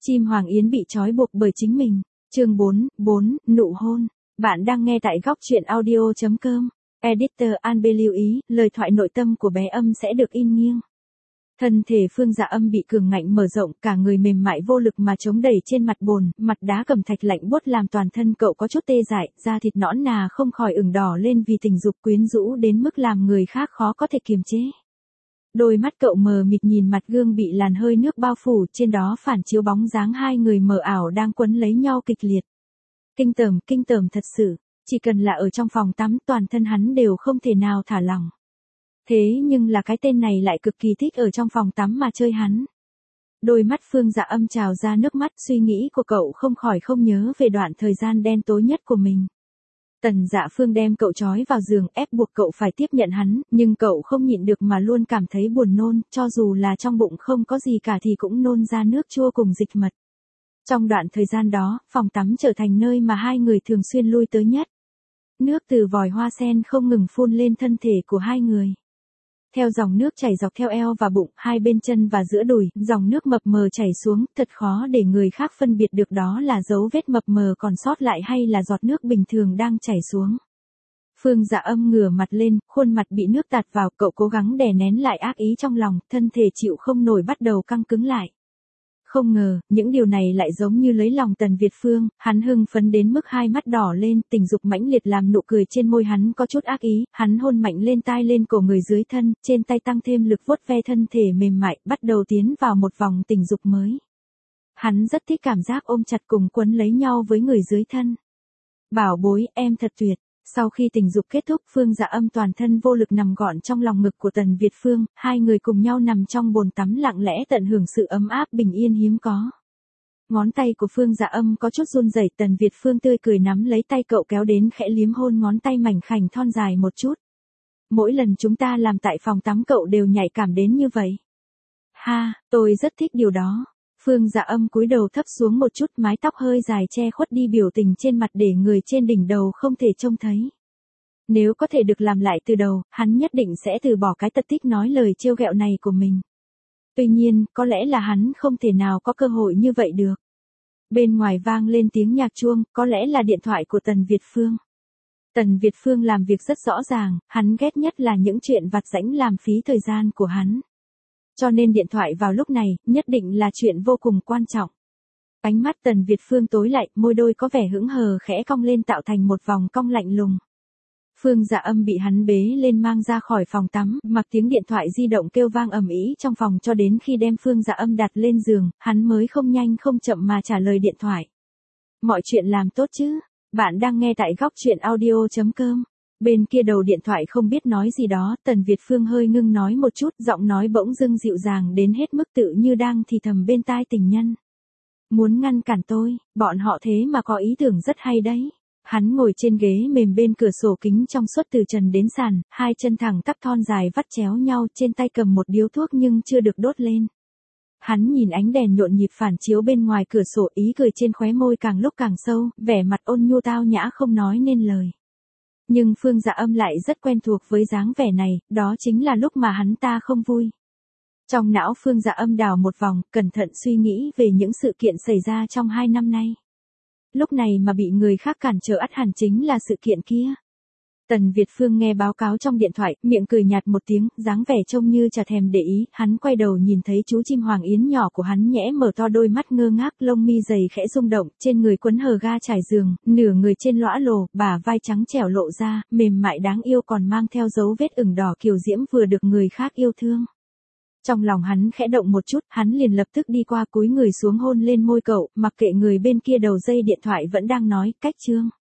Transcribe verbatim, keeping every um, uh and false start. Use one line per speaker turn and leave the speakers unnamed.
Chim Hoàng Yến bị trói buộc bởi chính mình. Chương bốn, bốn, nụ hôn. Bạn đang nghe tại góc truyện audio chấm com. Editor Anbe lưu ý, lời thoại nội tâm của bé Âm sẽ được in nghiêng. Thân thể Phương Dạ Âm bị cường ngạnh mở rộng, cả người mềm mại vô lực mà chống đẩy trên mặt bồn, mặt đá cẩm thạch lạnh buốt làm toàn thân cậu có chút tê dại, da thịt nõn nà không khỏi ửng đỏ lên vì tình dục quyến rũ đến mức làm người khác khó có thể kiềm chế. Đôi mắt cậu mờ mịt nhìn mặt gương bị làn hơi nước bao phủ, trên đó phản chiếu bóng dáng hai người mờ ảo đang quấn lấy nhau kịch liệt. Kinh tởm, kinh tởm thật sự, chỉ cần là ở trong phòng tắm toàn thân hắn đều không thể nào thả lỏng. Thế nhưng là cái tên này lại cực kỳ thích ở trong phòng tắm mà chơi hắn. Đôi mắt Phương Dạ Âm trào ra nước mắt, suy nghĩ của cậu không khỏi không nhớ về đoạn thời gian đen tối nhất của mình. Tần Dạ Phương đem cậu trói vào giường ép buộc cậu phải tiếp nhận hắn, nhưng cậu không nhịn được mà luôn cảm thấy buồn nôn, cho dù là trong bụng không có gì cả thì cũng nôn ra nước chua cùng dịch mật. Trong đoạn thời gian đó, phòng tắm trở thành nơi mà hai người thường xuyên lui tới nhất. Nước từ vòi hoa sen không ngừng phun lên thân thể của hai người. Theo dòng nước chảy dọc theo eo và bụng, hai bên chân và giữa đùi, dòng nước mập mờ chảy xuống, thật khó để người khác phân biệt được đó là dấu vết mập mờ còn sót lại hay là giọt nước bình thường đang chảy xuống. Phương Dạ Âm ngửa mặt lên, khuôn mặt bị nước tạt vào, cậu cố gắng đè nén lại ác ý trong lòng, thân thể chịu không nổi bắt đầu căng cứng lại. Không ngờ, những điều này lại giống như lấy lòng Tần Việt Phương, hắn hưng phấn đến mức hai mắt đỏ lên, tình dục mãnh liệt làm nụ cười trên môi hắn có chút ác ý, hắn hôn mạnh lên tai lên cổ người dưới thân, trên tay tăng thêm lực vuốt ve thân thể mềm mại, bắt đầu tiến vào một vòng tình dục mới. Hắn rất thích cảm giác ôm chặt cùng quấn lấy nhau với người dưới thân. Bảo bối, em thật tuyệt. Sau khi tình dục kết thúc, Phương Dạ Âm toàn thân vô lực nằm gọn trong lòng ngực của Tần Việt Phương, hai người cùng nhau nằm trong bồn tắm lặng lẽ tận hưởng sự ấm áp bình yên hiếm có. Ngón tay của Phương Dạ Âm có chút run rẩy, Tần Việt Phương tươi cười nắm lấy tay cậu kéo đến khẽ liếm hôn ngón tay mảnh khảnh thon dài một chút. Mỗi lần chúng ta làm tại phòng tắm cậu đều nhạy cảm đến như vậy. Ha, tôi rất thích điều đó. Phương Dạ Âm cúi đầu thấp xuống một chút, mái tóc hơi dài che khuất đi biểu tình trên mặt để người trên đỉnh đầu không thể trông thấy. Nếu có thể được làm lại từ đầu, hắn nhất định sẽ từ bỏ cái tật thích nói lời trêu ghẹo này của mình. Tuy nhiên, có lẽ là hắn không thể nào có cơ hội như vậy được. Bên ngoài vang lên tiếng nhạc chuông, có lẽ là điện thoại của Tần Việt Phương. Tần Việt Phương làm việc rất rõ ràng, hắn ghét nhất là những chuyện vặt vãnh làm phí thời gian của hắn. Cho nên điện thoại vào lúc này, nhất định là chuyện vô cùng quan trọng. Ánh mắt Tần Việt Phương tối lại, môi đôi có vẻ hững hờ khẽ cong lên tạo thành một vòng cong lạnh lùng. Phương Dạ Âm bị hắn bế lên mang ra khỏi phòng tắm, mặc tiếng điện thoại di động kêu vang ầm ĩ trong phòng cho đến khi đem Phương Dạ Âm đặt lên giường, hắn mới không nhanh không chậm mà trả lời điện thoại. Mọi chuyện làm tốt chứ? Bạn đang nghe tại góc truyện audio chấm com. Bên kia đầu điện thoại không biết nói gì đó, Tần Việt Phương hơi ngưng nói một chút, giọng nói bỗng dưng dịu dàng đến hết mức tự như đang thì thầm bên tai tình nhân. Muốn ngăn cản tôi, bọn họ thế mà có ý tưởng rất hay đấy. Hắn ngồi trên ghế mềm bên cửa sổ kính trong suốt từ trần đến sàn, hai chân thẳng tắp thon dài vắt chéo nhau, trên tay cầm một điếu thuốc nhưng chưa được đốt lên. Hắn nhìn ánh đèn nhộn nhịp phản chiếu bên ngoài cửa sổ, ý cười trên khóe môi càng lúc càng sâu, vẻ mặt ôn nhu tao nhã không nói nên lời. Nhưng Phương Dạ Âm lại rất quen thuộc với dáng vẻ này, đó chính là lúc mà hắn ta không vui. Trong não Phương Dạ Âm đảo một vòng, cẩn thận suy nghĩ về những sự kiện xảy ra trong hai năm nay. Lúc này mà bị người khác cản trở ắt hẳn chính là sự kiện kia. Tần Việt Phương nghe báo cáo trong điện thoại, miệng cười nhạt một tiếng, dáng vẻ trông như chả thèm để ý, hắn quay đầu nhìn thấy chú chim Hoàng Yến nhỏ của hắn nhẽ mở to đôi mắt ngơ ngác, lông mi dày khẽ rung động, trên người quấn hờ ga trải giường, nửa người trên lõa lồ, bả vai trắng trẻo lộ ra, mềm mại đáng yêu còn mang theo dấu vết ửng đỏ kiều diễm vừa được người khác yêu thương. Trong lòng hắn khẽ động một chút, hắn liền lập tức đi qua cúi người xuống hôn lên môi cậu, mặc kệ người bên kia đầu dây điện thoại vẫn đang nói, cách chương.